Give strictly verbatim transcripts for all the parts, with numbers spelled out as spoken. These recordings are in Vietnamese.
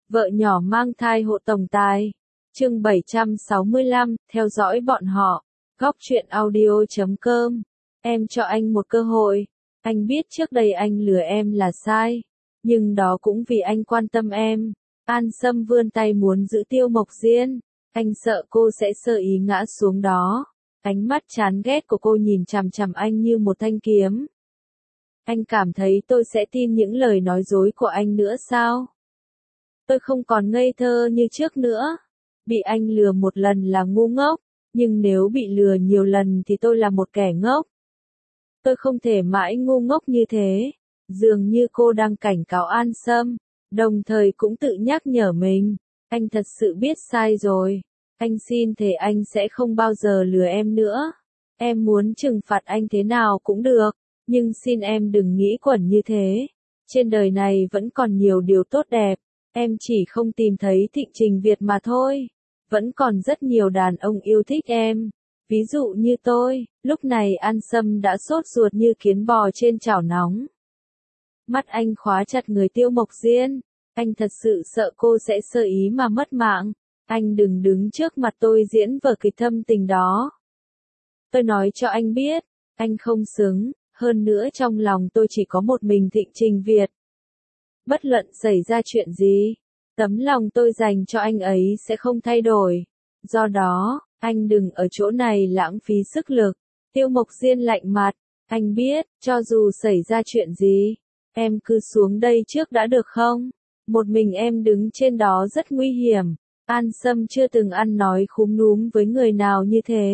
Vợ nhỏ mang thai hộ tổng tài. Chương bảy trăm sáu mươi lăm, theo dõi bọn họ. Góc truyện audio chấm com. Em cho anh một cơ hội. Anh biết trước đây anh lừa em là sai. Nhưng đó cũng vì anh quan tâm em. An Sâm vươn tay muốn giữ Tiêu Mộc Diên. Anh sợ cô sẽ sơ ý ngã xuống đó. Ánh mắt chán ghét của cô nhìn chằm chằm anh như một thanh kiếm. Anh cảm thấy tôi sẽ tin những lời nói dối của anh nữa sao? Tôi không còn ngây thơ như trước nữa. Bị anh lừa một lần là ngu ngốc, nhưng nếu bị lừa nhiều lần thì tôi là một kẻ ngốc. Tôi không thể mãi ngu ngốc như thế. Dường như cô đang cảnh cáo An Sâm, đồng thời cũng tự nhắc nhở mình. Anh thật sự biết sai rồi. Anh xin thề anh sẽ không bao giờ lừa em nữa. Em muốn trừng phạt anh thế nào cũng được, nhưng xin em đừng nghĩ quẩn như thế. Trên đời này vẫn còn nhiều điều tốt đẹp. Em chỉ không tìm thấy Thịnh Trình Việt mà thôi. Vẫn còn rất nhiều đàn ông yêu thích em. Ví dụ như tôi. Lúc này An Sâm đã sốt ruột như kiến bò trên chảo nóng. Mắt anh khóa chặt người Tiêu Mộc Diên. Anh thật sự sợ cô sẽ sơ ý mà mất mạng. Anh đừng đứng trước mặt tôi diễn vở kịch thâm tình đó. Tôi nói cho anh biết, anh không xứng. Hơn nữa trong lòng tôi chỉ có một mình Thịnh Trình Việt. Bất luận xảy ra chuyện gì, tấm lòng tôi dành cho anh ấy sẽ không thay đổi. Do đó, anh đừng ở chỗ này lãng phí sức lực. Tiêu Mộc Diên lạnh mặt, anh biết, cho dù xảy ra chuyện gì, em cứ xuống đây trước đã được không? Một mình em đứng trên đó rất nguy hiểm. An Sâm chưa từng ăn nói khúm núm với người nào như thế.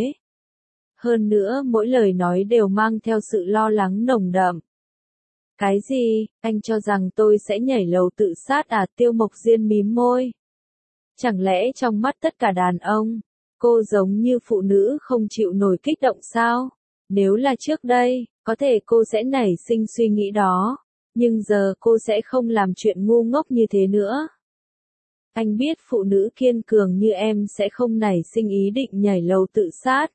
Hơn nữa mỗi lời nói đều mang theo sự lo lắng nồng đậm. Cái gì, anh cho rằng tôi sẽ nhảy lầu tự sát à? Tiêu Mộc Diên mím môi. Chẳng lẽ trong mắt tất cả đàn ông, cô giống như phụ nữ không chịu nổi kích động sao? Nếu là trước đây, có thể cô sẽ nảy sinh suy nghĩ đó. Nhưng giờ cô sẽ không làm chuyện ngu ngốc như thế nữa. Anh biết phụ nữ kiên cường như em sẽ không nảy sinh ý định nhảy lầu tự sát.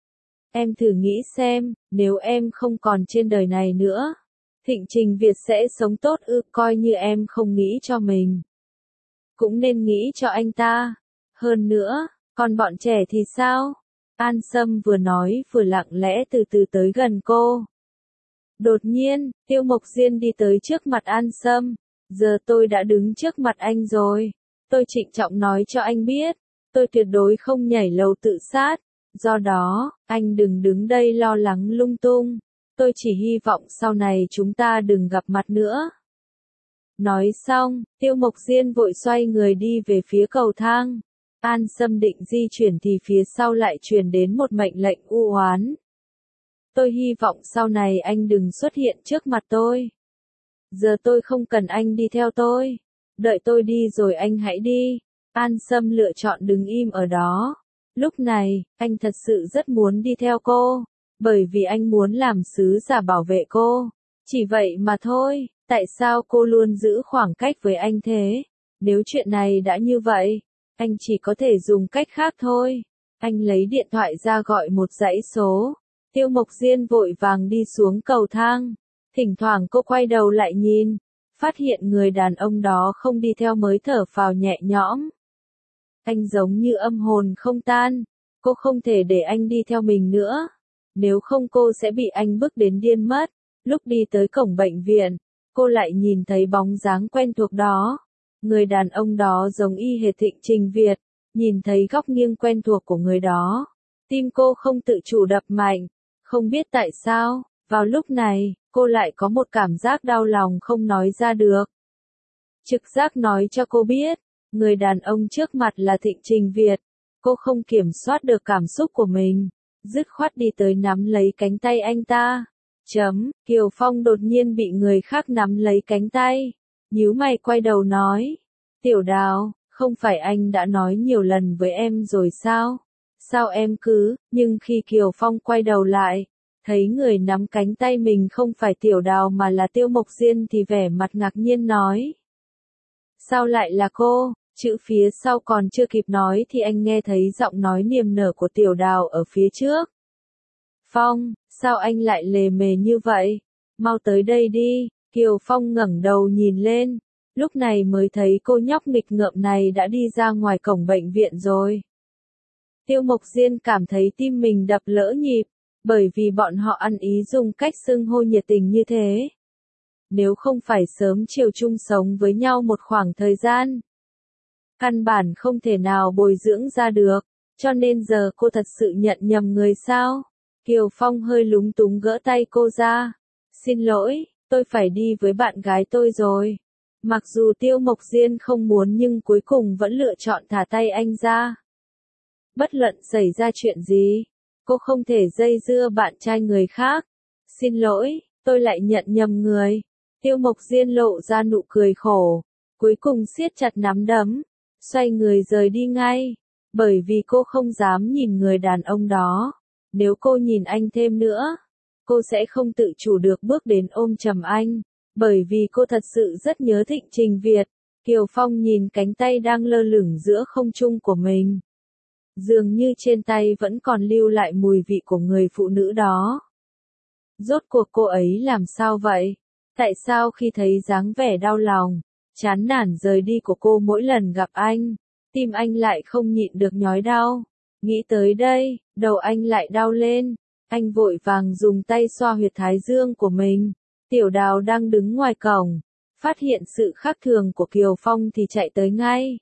Em thử nghĩ xem, nếu em không còn trên đời này nữa, Thịnh Trình Việt sẽ sống tốt ư? Coi như em không nghĩ cho mình, cũng nên nghĩ cho anh ta. Hơn nữa, còn bọn trẻ thì sao? An Sâm vừa nói vừa lặng lẽ từ từ tới gần cô. Đột nhiên, Tiêu Mộc Diên đi tới trước mặt An Sâm. Giờ tôi đã đứng trước mặt anh rồi. Tôi trịnh trọng nói cho anh biết, tôi tuyệt đối không nhảy lầu tự sát. Do đó, anh đừng đứng đây lo lắng lung tung. Tôi chỉ hy vọng sau này chúng ta đừng gặp mặt nữa. Nói xong, Tiêu Mộc Diên vội xoay người đi về phía cầu thang. An Sâm định di chuyển thì phía sau lại truyền đến một mệnh lệnh u oán. Tôi hy vọng sau này anh đừng xuất hiện trước mặt tôi. Giờ tôi không cần anh đi theo tôi. Đợi tôi đi rồi anh hãy đi. An Sâm lựa chọn đứng im ở đó. Lúc này, anh thật sự rất muốn đi theo cô. Bởi vì anh muốn làm sứ giả bảo vệ cô. Chỉ vậy mà thôi. Tại sao cô luôn giữ khoảng cách với anh thế? Nếu chuyện này đã như vậy, anh chỉ có thể dùng cách khác thôi. Anh lấy điện thoại ra gọi một dãy số. Tiêu Mộc Diên vội vàng đi xuống cầu thang. Thỉnh thoảng cô quay đầu lại nhìn. Phát hiện người đàn ông đó không đi theo mới thở phào nhẹ nhõm. Anh giống như âm hồn không tan. Cô không thể để anh đi theo mình nữa. Nếu không cô sẽ bị anh bức đến điên mất. Lúc đi tới cổng bệnh viện, cô lại nhìn thấy bóng dáng quen thuộc đó. Người đàn ông đó giống y hệt Thịnh Trình Việt. Nhìn thấy góc nghiêng quen thuộc của người đó, tim cô không tự chủ đập mạnh. Không biết tại sao, vào lúc này, cô lại có một cảm giác đau lòng không nói ra được. Trực giác nói cho cô biết, người đàn ông trước mặt là Thịnh Trình Việt. Cô không kiểm soát được cảm xúc của mình, dứt khoát đi tới nắm lấy cánh tay anh ta. Chấm, Kiều Phong đột nhiên bị người khác nắm lấy cánh tay. Nhíu mày quay đầu nói, Tiểu Đào, không phải anh đã nói nhiều lần với em rồi sao? Sao em cứ, nhưng khi Kiều Phong quay đầu lại, thấy người nắm cánh tay mình không phải Tiểu Đào mà là Tiêu Mộc Diên thì vẻ mặt ngạc nhiên nói. Sao lại là cô? Chữ phía sau còn chưa kịp nói thì anh nghe thấy giọng nói niềm nở của Tiểu Đào ở phía trước. Phong, sao anh lại lề mề như vậy? Mau tới đây đi. Kiều Phong ngẩng đầu nhìn lên, Lúc này mới thấy cô nhóc nghịch ngợm này đã đi ra ngoài cổng bệnh viện rồi. Tiêu Mộc Diên cảm thấy tim mình đập lỡ nhịp, bởi vì bọn họ ăn ý dùng cách xưng hô nhiệt tình như thế. Nếu không phải sớm chiều chung sống với nhau một khoảng thời gian, căn bản không thể nào bồi dưỡng ra được, cho nên giờ cô thật sự nhận nhầm người sao? Kiều Phong hơi lúng túng gỡ tay cô ra. Xin lỗi, tôi phải đi với bạn gái tôi rồi. Mặc dù Tiêu Mộc Diên không muốn nhưng cuối cùng vẫn lựa chọn thả tay anh ra. Bất luận xảy ra chuyện gì, cô không thể dây dưa bạn trai người khác. Xin lỗi, tôi lại nhận nhầm người. Tiêu Mộc Diên lộ ra nụ cười khổ, cuối cùng siết chặt nắm đấm, xoay người rời đi ngay, bởi vì cô không dám nhìn người đàn ông đó. Nếu cô nhìn anh thêm nữa, cô sẽ không tự chủ được bước đến ôm chầm anh, bởi vì cô thật sự rất nhớ Thịnh Trình Việt. Kiều Phong nhìn cánh tay đang lơ lửng giữa không trung của mình. Dường như trên tay vẫn còn lưu lại mùi vị của người phụ nữ đó. Rốt cuộc cô ấy làm sao vậy? Tại sao khi thấy dáng vẻ đau lòng, chán nản rời đi của cô mỗi lần gặp anh, tim anh lại không nhịn được nhói đau? Nghĩ tới đây, đầu anh lại đau lên. Anh vội vàng dùng tay xoa huyệt thái dương của mình. Tiểu Đào đang đứng ngoài cổng, phát hiện sự khác thường của Kiều Phong thì chạy tới ngay.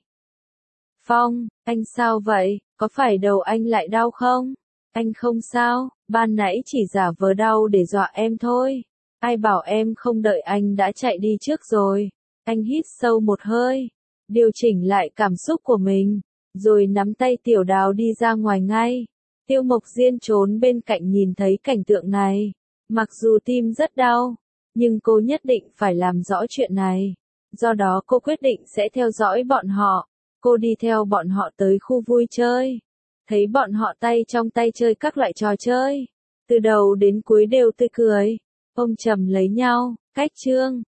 Phong, anh sao vậy? Có phải đầu anh lại đau không? Anh không sao, ban nãy chỉ giả vờ đau để dọa em thôi. Ai bảo em không đợi anh đã chạy đi trước rồi. Anh hít sâu một hơi, điều chỉnh lại cảm xúc của mình, rồi nắm tay Tiểu Đào đi ra ngoài ngay. Tiêu Mộc Diên trốn bên cạnh nhìn thấy cảnh tượng này. Mặc dù tim rất đau, nhưng cô nhất định phải làm rõ chuyện này. Do đó cô quyết định sẽ theo dõi bọn họ. Cô đi theo bọn họ tới khu vui chơi. Thấy bọn họ tay trong tay chơi các loại trò chơi. Từ đầu đến cuối đều tươi cười, ôm chầm lấy nhau. Cách chương